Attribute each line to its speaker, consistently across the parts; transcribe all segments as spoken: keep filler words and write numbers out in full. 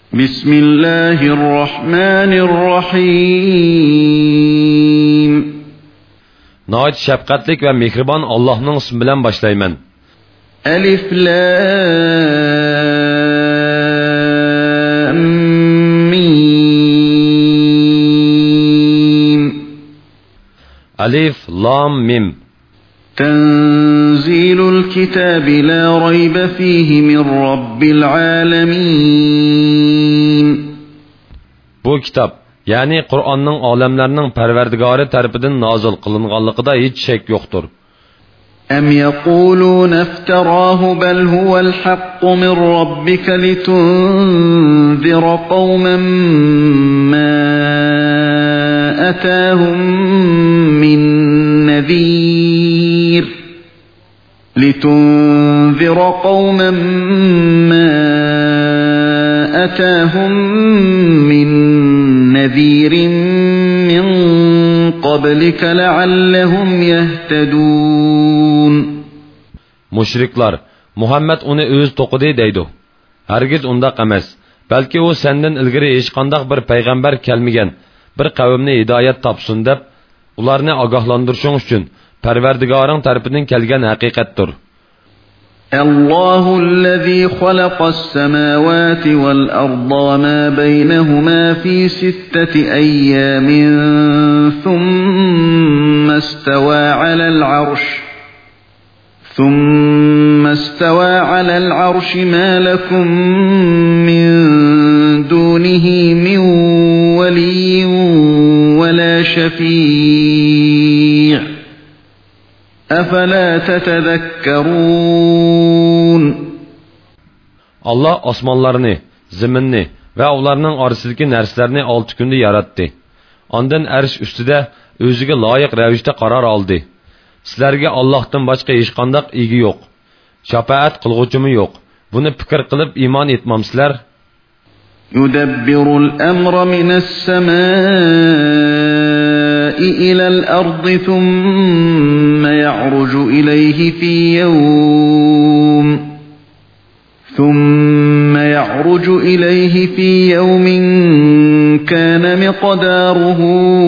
Speaker 1: Bismillahirrahmanirrahim.
Speaker 2: Nəhayət şəfqətlik və mehriban Allah'ın ismi bilan başlayman.
Speaker 1: Alif Lam Mim.
Speaker 2: Alif Lam Mim.
Speaker 1: Tenzilul kitabi la rayba fihi min Rabbil alamin.
Speaker 2: Bu kitap, yani Kur'an'ın alemlerinin perverdigarı tarafından nazil kılınganlıqda hiç şek yoktur.
Speaker 1: Em yekulun iftarahu bel huvel hakku min rabbika litunzira qavmen ma atahum min nezir. لتنذر قوما ما أتاهم من نذير من قبلك لعلهم يهتدون.
Speaker 2: Müşriklar, Muhammed onu öz toqudi deydi. Hergiz undaq emas. Belki o senden ilgiri hech qandaq bir payg'ambar kelmagan, bir qavmni hidayat topsun deb, ularni ogohlantirishing uchun Parvardigoring tarafidan kelgan haqiqatdir.
Speaker 1: Allahu allazi xalaqas samawati val arda ma baynahuma fi sittati ayyamin thumma istawa alal arsh. ثم استوى على العرش ما لكم من دونه من ولي ولا شفيع أفلا تتذكرون.
Speaker 2: Allah osmonlarni, zaminni va ularning orasidagi narsalarni olti kunda yaratdi. Ondan arsh ustida o'ziga loyiq ravishda qaror oldi. Sizlarga Allohdan boshqa hech qanday egi yo'q. Shafaat qilg'uvchimi yo'q. Buni fikr qilib iymon etmamsizlar?
Speaker 1: Yudabbirul amra minas samaa'i ilal ardi thumma ya'ruju ilayhi fi yawm thumma ya'ruju ilayhi fi yawmin kana miqdaruhu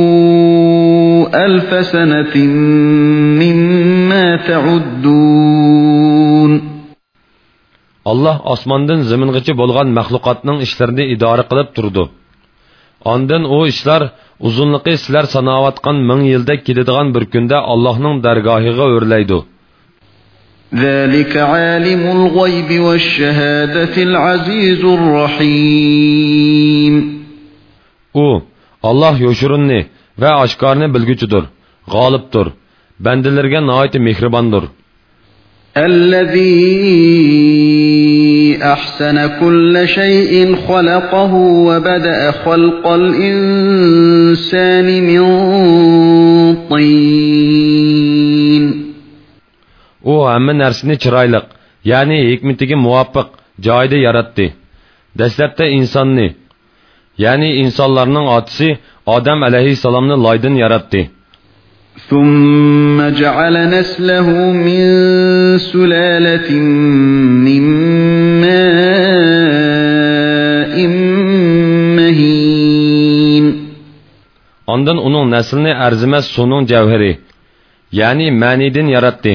Speaker 1: alf sanatin mimma ta'uddun.
Speaker 2: Allah osmondan zamingacha bo'lgan mahluqotning ishlarini idora qilib turdi. Ondan o ishlar uzunligi sizlar sanovatgan ming yilda keladigan bir kunda Allohning dargohiga o'rlaydi.
Speaker 1: Zalika alimul g'aybi vash shahadatil azizur rahim.
Speaker 2: O Allah yo'shirinni va oshkorni bilguchidir, g'olibdir, bandalarga nihoyat mehribondir.
Speaker 1: الذي أحسن كل شيء خلقه وبدأ خلق الإنسان من طين.
Speaker 2: O hamma narsani chiroyli, ya'ni hikmatiga muvofiq joyda yaratdi. Dastlabda insonni, ya'ni insonlarning otasi Odam alayhissalomni loydan yaratdi.
Speaker 1: ثم جعل نسله من سلالة من ماء مهين.
Speaker 2: Ondan onun neslini erziməz sunun cevheri, yani manidin yarattı.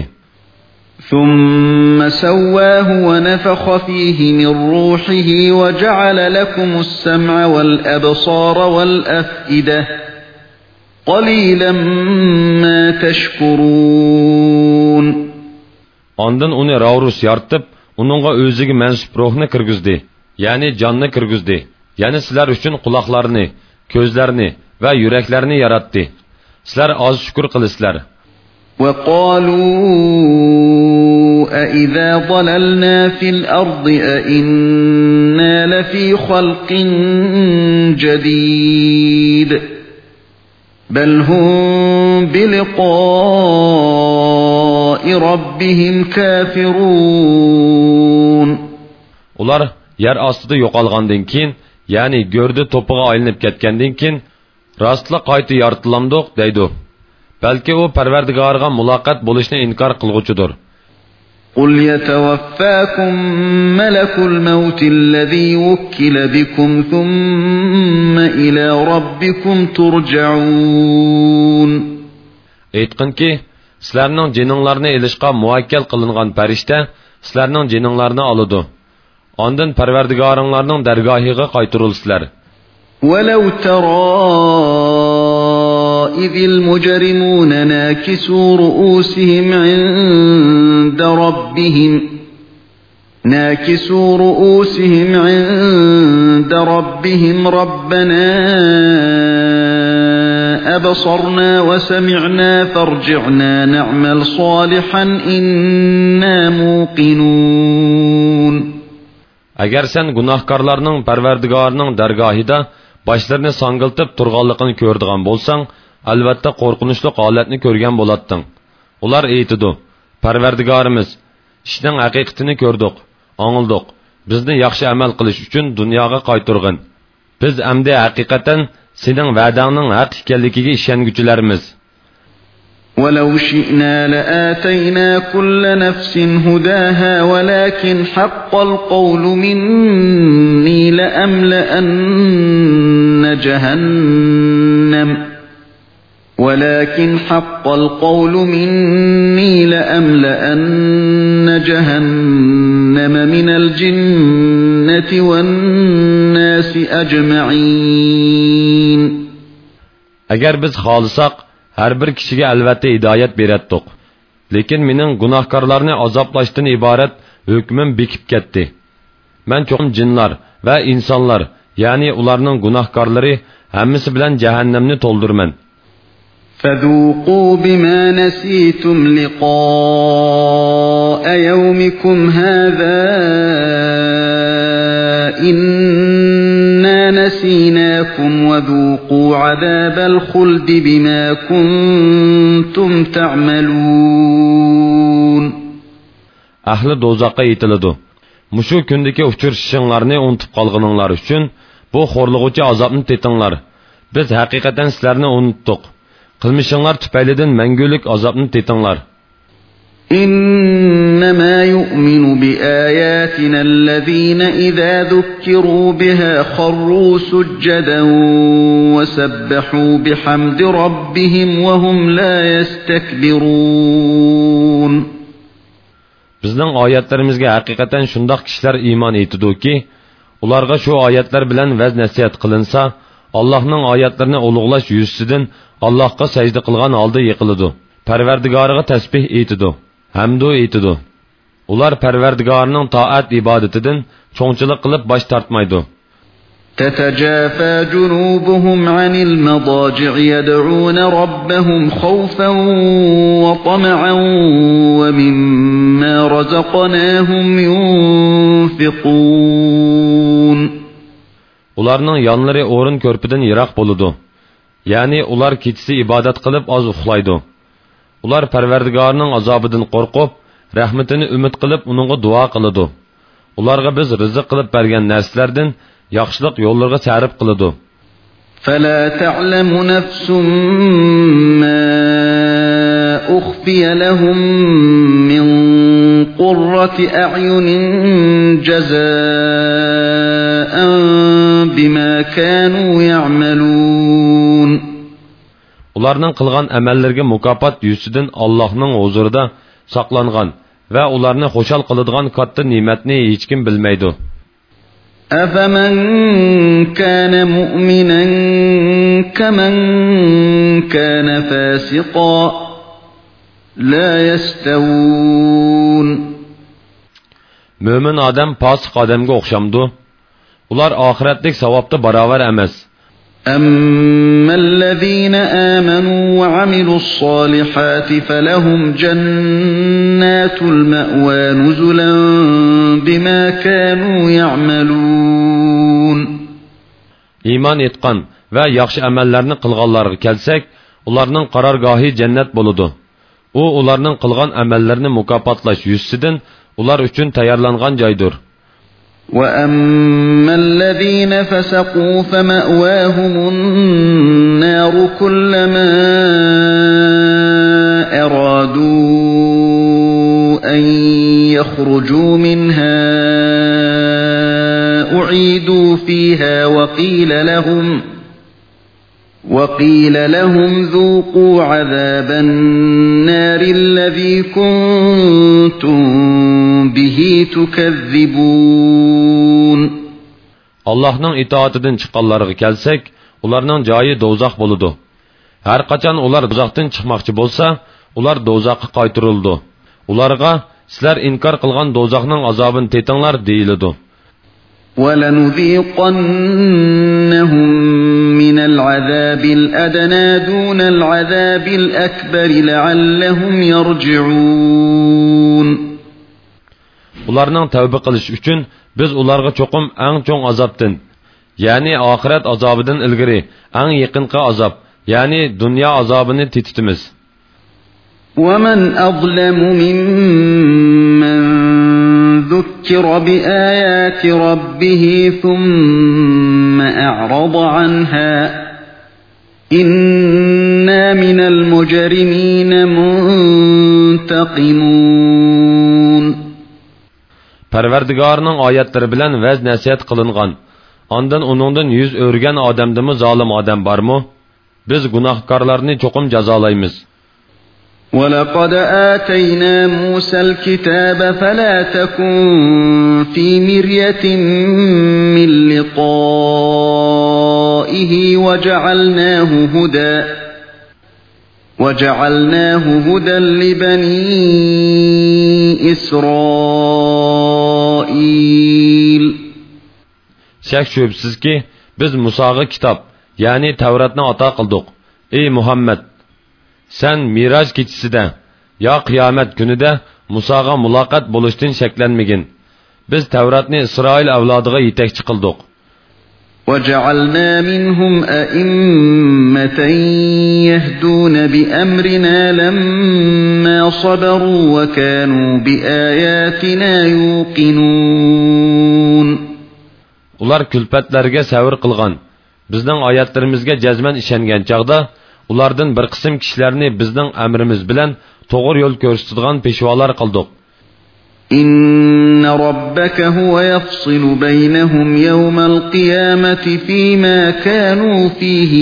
Speaker 1: ثم سواه ونفخ فيه من روحه وجعل لكم السمع والأبصار والأفئدة قليلا ما تشكرون.
Speaker 2: Ondan onu ravrus yartıp, onunla özüge mensup ruhunu kırgızdı, yani canını kırgızdı. Yani sizler üçün kulaklarını, gözlerini ve yüreklerini yarattı. Sizler az şükür kılısızlar.
Speaker 1: وَقَالُوا أَإِذَا ضَلَلْنَا فِي الْأَرْضِ أَإِنَّا لَفِي خَلْقٍ جَدِيدٍ بل هم بلقاء ربهم كافرون.
Speaker 2: Ular yer astida yo'qolgandan keyin, ya'ni gördü topuğa aylanib ketgandan keyin rastla qayta yaratılamdiq deydi. Balki o Parvardigorga muloqot bo'lishni inkor qilg'uchidir.
Speaker 1: قُلْ يَتَوَفَّاكُم مَلَكُ الْمَوْتِ الَّذِي وُكِّلَ بِكُمْ ثُمَّ إِلَى رَبِّكُمْ تُرْجَعُونَ.
Speaker 2: Aytqinki, sizlarning jininglarni elishqa muvakkal qilingan farishta sizlarning jininglarni oladi. Ondan Parvardigoringlarning dargohiga qaytarilsizlar.
Speaker 1: وَلَوْ تَرَى إِذِ الْمُجْرِمُونَ نَاكِسُو رُؤُوسِهِمْ عِندَ رَبِّهِمْ نَاكِسُو رُؤُوسِهِمْ عِندَ رَبِّهِمْ رَبَّنَا أَبْصَرْنَا وَسَمِعْنَا فَارْجِعْنَا نَعْمَلْ صَالِحًا إِنَّا مُوقِنُونَ.
Speaker 2: Agar sen gunohkorlarning Parvardigorining dargohida başlarını sangıltıp turganligini ko'rdigan bo'lsang, albatta qo'rqinchli holatni ko'rgan bo'larding. Ular aytidi: Parvardigorimiz, ishning haqiqatini ko'rdik, angildik. Bizni yaxshi amal qilish uchun dunyoga qaytargin. Biz amdi haqiqatan sening va'dangning haq ekanligiga ishonguchilarimiz.
Speaker 1: وَلَوْ شِئْنَا لَآتَيْنَا كُلَّ نَفْسٍ هُدَاهَا وَلَكِنْ حَقَّ الْقَوْلُ مِنِّي لَأَمْلَأَنَّ جَهَنَّمَ وَلَكِنْ حَقَّ الْقَوْلُ مِنِّي لَأَمْلَأَنَّ جَهَنَّمَ مِنَ الْجِنَّةِ وَالنَّاسِ أَجْمَعِينَ.
Speaker 2: Agar biz xohlasak har bir kishiga albatta hidoyat beratdik. Lekin mening gunohkorlarni azoblashdan iborat hukmim bekib ketdi. Men cho'qim jinlar va insonlar, ya'ni ularning gunohkorlari hammasi bilan jahannamni to'ldirman.
Speaker 1: فَذُوقُوا بِمَا نَسِيتُمْ لِقَاءَ يَوْمِكُمْ هَذَا إِنَّا نَسِينَاكُمْ وَذُوقُوا عَذَابَ الْخُلْدِ بِمَا كُنْتُمْ تَعْمَلُونَ.
Speaker 2: Ahli dozaqqa yetiladi. Mushu kundagi uchrashishinglarni unutib qolganinglar uchun bu xo'rlig'uchi azobni tetinglar. Biz haqiqatan sizlarni unutdik. Qilmishinglar tufaylidan mangulik azobni tetinglar.
Speaker 1: إِنَّمَا يُؤْمِنُ بِآيَاتِنَا الَّذِينَ إِذَا ذُكِّرُوا بِهَا خَرُّوا سُجَّدًا وَسَبَّحُوا بِحَمْدِ رَبِّهِمْ وَهُمْ لَا يَسْتَكْبِرُونَ.
Speaker 2: Bizning oyatlarimizga haqiqatan shundoq kishilar iymon etdiki, ularga shu oyatlar bilan vaz nasihat qilinsa, Allohning oyatlarini ulug'lash yuzasidan Allohga sajda qilgan holda yiqiladi. Parvardigoriga tasbih etidi, hamdu etidi. Ular Parvardigorining toat ibodatidan cho'ngchilik qilib bosh tortmaydi.
Speaker 1: تَتَجَافَى جُنُوبُهُمْ عَنِ الْمَضَاجِعِ يَدْعُونَ رَبَّهُمْ خَوْفًا وَطَمَعًا وَمِمَّا رَزَقْنَاهُمْ يُنْفِقُونَ. Ularning yonlari o'rin ko'rpidan yiroq bo'ladi. Ya'ni ular kechasi ibodat qilib oz uxlaydi. Ular Parvardigorining azobidan qo'rqib, rahmatini umid qilib uningga duo qiladi. Ularga biz rizq qilib bergan narsalardan yaxshilik yo'llarga sarf qiladi. فَلَا تَعْلَمُ نَفْسٌ مَا أُخْفِيَ لَهُم مِّن قُرَّةِ أَعْيُنٍ جَزَاءً بِمَا كَانُوا يَعْمَلُونَ. Ularning qilgan amallariga mukofot yuzidan Allohning huzurida saqlangan va ularni xushal qiladigan katta ne'matni hech kim bilmaydi. أَفَمَنْ كَانَ مُؤْمِنًا كَمَنْ كَانَ فَاسِقًا لَا يَسْتَوُونَ. Mümin adam fasık adamga o'xshamdi. Ular oxiratlik savobda barobar emas. أَمَّا الَّذِينَ آمَنُوا وَعَمِلُوا الصَّالِحَاتِ فَلَهُمْ جَنَّاتُ الْمَأْوَى نُزُلًا بِمَا كَانُوا يَعْمَلُونَ. İman etqan və yaxşı əməllərini qılğanlarga kelsak, ularning qarorgohi jannat bo'ladi. U ularning qilgan əməllərini mukofotlash yuzasidan ular uchun tayyorlangan joydir. وَأَمَّا الَّذِينَ فَسَقُوا فَمَأْوَاهُمُ النَّارُ كُلَّمَا أَرَادُوا أَن
Speaker 3: اخرجوا منها أعيدوا فيها وقيل لهم وقيل لهم ذوقوا عذاب النار الذي كنتم به تكذبون.
Speaker 2: Allah'ның itaatidan chiqqanlarga kelsak, ularning joyi do'zax bo'ladi. Har qachon ular do'zaxdan chiqmoqchi bo'lsa, ular do'zaxga qaytarildi. Ularga sizlar inkor qilgan do'zaxning azobini tetinglar deyiladi.
Speaker 3: وَلَنُذِيقَنَّهُمْ مِنَ الْعَذَابِ الْأَدْنَى دُونَ الْعَذَابِ الْأَكْبَرِ لَعَلَّهُمْ يَرْجِعُونَ.
Speaker 2: Ularning tavba qilish uchun biz ularga cho'qim eng cho'ng azobdan, ya'ni oxirat azobidan ilgari eng yaqinqi azob, ya'ni dunyo azobini tetitimiz.
Speaker 3: وَمَنْ أَظْلَمُ مِمَّنْ ذُكِّرَ بِآيَاتِ رَبِّهِ ثُمَّ أَعْرَضَ عَنْهَا إِنَّا مِنَ الْمُجْرِمِينَ مُنْتَقِمُونَ.
Speaker 2: Parvardigorning oyatlari bilan vaz nasihat qilingan, ondan uningdan yuz o'rgan odamdimi zolim odam bormi? Biz gunohkorlarni cho'qim jazolaymiz.
Speaker 3: وَلَقَدْ آتَيْنَا مُوسَى الْكِتَابَ فَلَا تَكُنْ فِي مِرْيَةٍ مِّن لِقَائِهِ وَجَعَلْنَاهُ هُدًى وَجَعَلْنَاهُ هُدًى لِبَنِي إِسْرَائِيلَ.
Speaker 2: Şək şübhəsiz ki, biz Musağa kitap, yani Tevratni ata qıldık. Ey Muhammed! Sen Miraj keçisida, ya qiyomat günüde Musağa mulaqat buluştun şəklenmegin. Biz Tevratni İsrail avladıga yetekçi qıldık.
Speaker 3: وَجَعَلْنَا مِنْهُمْ أَئِمَّةً يَهْدُونَ بِأَمْرِنَا لَمَّا صَبَرُوا وَكَانُوا بِآيَاتِنَا يُوقِنُونَ.
Speaker 2: Ular külpetlerge səvr qılğan, bizning oyatlarimizga jazman ishongan chaqda, ulardan bir qism kishilarni bizning amrimiz bilan to'g'ri yo'l ko'rsatadigan peshvolar qildik.
Speaker 3: إِنَّ رَبَّكَ هُوَ يَفْصِلُ بَيْنَهُمْ يَوْمَ الْقِيَامَةِ فِيمَا كَانُوا فِيهِ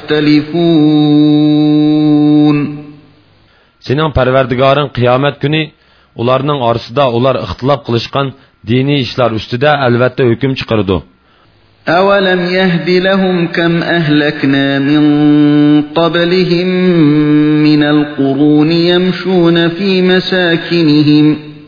Speaker 3: يَخْتَلِفُونَ.
Speaker 2: Senin Parvardigoring qiyomat kuni ularning orasida ular ixtilof qilishgan diniy ishlar ustida albatta hukm chiqaradi.
Speaker 3: أَوَلَمْ يَهْدِ لَهُمْ كَمْ أَهْلَكْنَا مِنْ قَبْلِهِمْ مِنَ الْقُرُونِ يَمْشُونَ فِي مَسَاكِنِهِمْ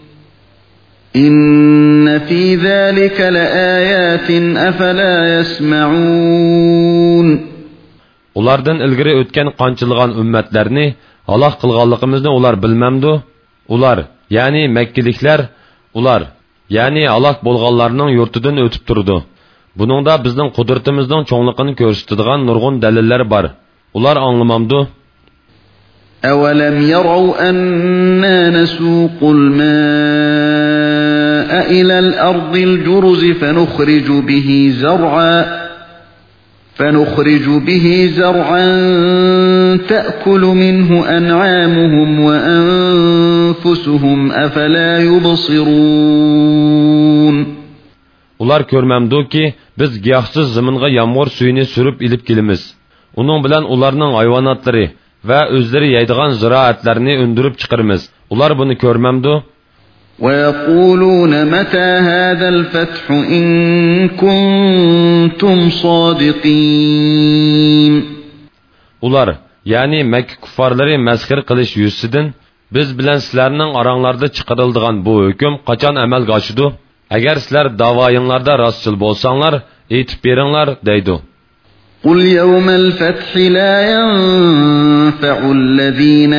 Speaker 3: إِنَّ فِي ذَلِكَ لَآيَاتٍ أَفَلَا يَسْمَعُونَ.
Speaker 2: Ulardan ilgari o'tgan qanchilgan ummatlarni halok qilganligimizni ular bilmamdi? Ular, ya'ni Makkiliklar, ular, ya'ni halok bo'lganlarning yurtidan o'tib turdi. Buningda bizning qudratimizning cho'ngligini ko'rsatadigan nurg'un dalillar bor. Ular anglamamdi?
Speaker 3: أَوَلَمْ يَرَوْا أَنَّا نَسُوقُ الْمَاءَ إِلَى الْأَرْضِ الْجُرُزِ فَنُخْرِجُ بِهِ زَرْعًا فَنُخْرِجُ بِهِ زَرْعًا تَأْكُلُ مِنْهُ أَنْعَامُهُمْ وَأَنْفُسُهُمْ أَفَلَا يُبْصِرُونَ.
Speaker 2: Ular görmemdi ki, biz giyohsiz zaminga yağmur suyunu sürüp ilip kelimiz. Onun bilen ularning hayvanatları ve özleri yaydigan ziraatlarını öndürüp çıkarımız. Ular bunu görmemdi.
Speaker 3: وَيَقُولُونَ مَتَى هَذَا الْفَتْحُ إِن كُنتُمْ صَادِقِينَ.
Speaker 2: Ular, yani Mekke kuffarları mezhir kılış yüzsüdün, biz bilen sizlerinin aranglarda çıkarıldıgan bu hüküm kaçan emel kaçıdı? Eğer sizler davayınlarda rastçıl bolsanlar, eğitip beringlar deydi.
Speaker 3: قُلْ يَوْمَ الْفَتْحِ لَا يَنْفَعُ الَّذ۪ينَ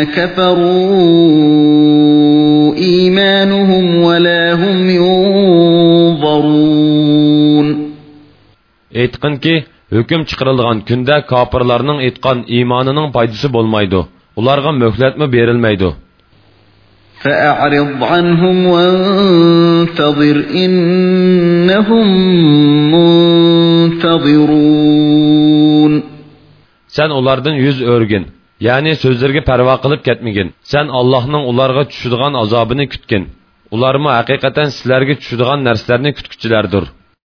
Speaker 3: كَفَرُوا إِيمَانُهُمْ وَلَا هُمْ يُنْظَرُونَ.
Speaker 2: Eytqin ki, hüküm çıkarılgan günde kapırlarının etkan imanının paydası bolmaydı. Ularga möhletmi berilmeydi.
Speaker 3: فَأَعْرِضْ عَنْهُمْ وَانْتَظِرْ إِنَّهُمْ مُنْتَظِرُونَ.
Speaker 2: Sen onlardan yüz örgün, yani sözlerge perva kılıp ketmegin. Sen Allah'ның ularga düşüdügan azabını kütkin.
Speaker 1: ularmı haqiqatan sizlarga tushadigan narsalarni kutkuchilardir.